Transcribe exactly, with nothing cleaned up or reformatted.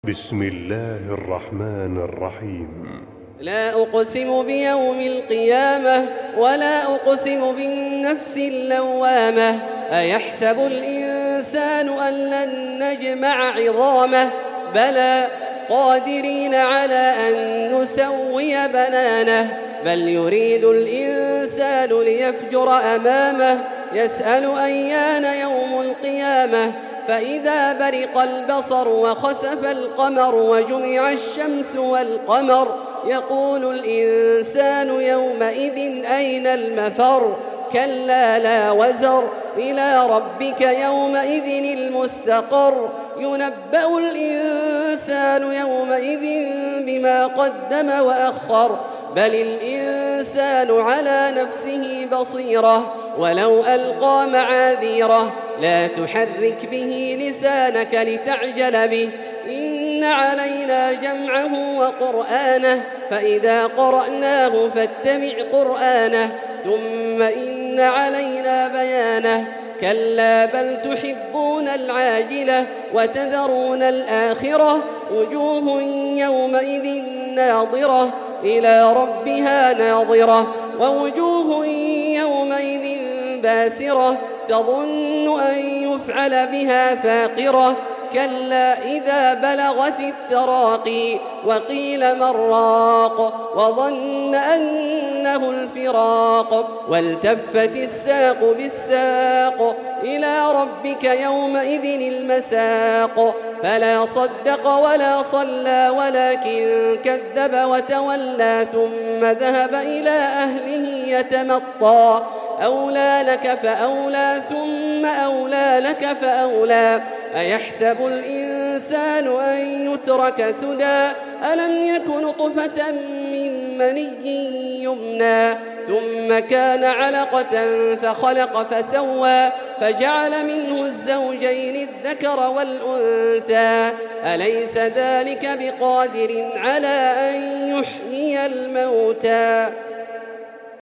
بسم الله الرحمن الرحيم. لا أقسم بيوم القيامة ولا أقسم بالنفس اللوامة. أيحسب الإنسان أن لن نجمع عظامه بلى قادرين على أن نسوي بنانه. بل يريد الإنسان ليفجر أمامه يسأل أيان يوم القيامة. فإذا برق البصر وخسف القمر وجمع الشمس والقمر يقول الإنسان يومئذ أين المفر. كلا لا وزر إلى ربك يومئذ المستقر. ينبأ الإنسان يومئذ بما قدم وأخر. بل الإنسان على نفسه بصيرة ولو ألقى معاذيره. لا تحرك به لسانك لتعجل به إن علينا جمعه وقرآنه فإذا قرأناه فاتبع قرآنه ثم إن علينا بيانه. كلا بل تحبون العاجلة وتذرون الآخرة. وجوه يومئذ ناظرة إلى ربها ناظرة ووجوه يومئذ باسرة تظن أن يفعل بها فاقرة. كلا إذا بلغت التراقي وقيل من راق وظن أنه الفراق والتفت الساق بالساق إلى ربك يومئذ المساق. فلا صدق ولا صلى ولكن كذب وتولى ثم ذهب إلى أهله يتمطى. أولى لك فأولى ثم أولى لك فأولى. أيحسب الإنسان أن يترك سدى ألم يك نطفة من مني يمنى ثم كان علقة فخلق فسوى فجعل منه الزوجين الذكر والأنثى. أليس ذلك بقادر على أن يحيي الموتى.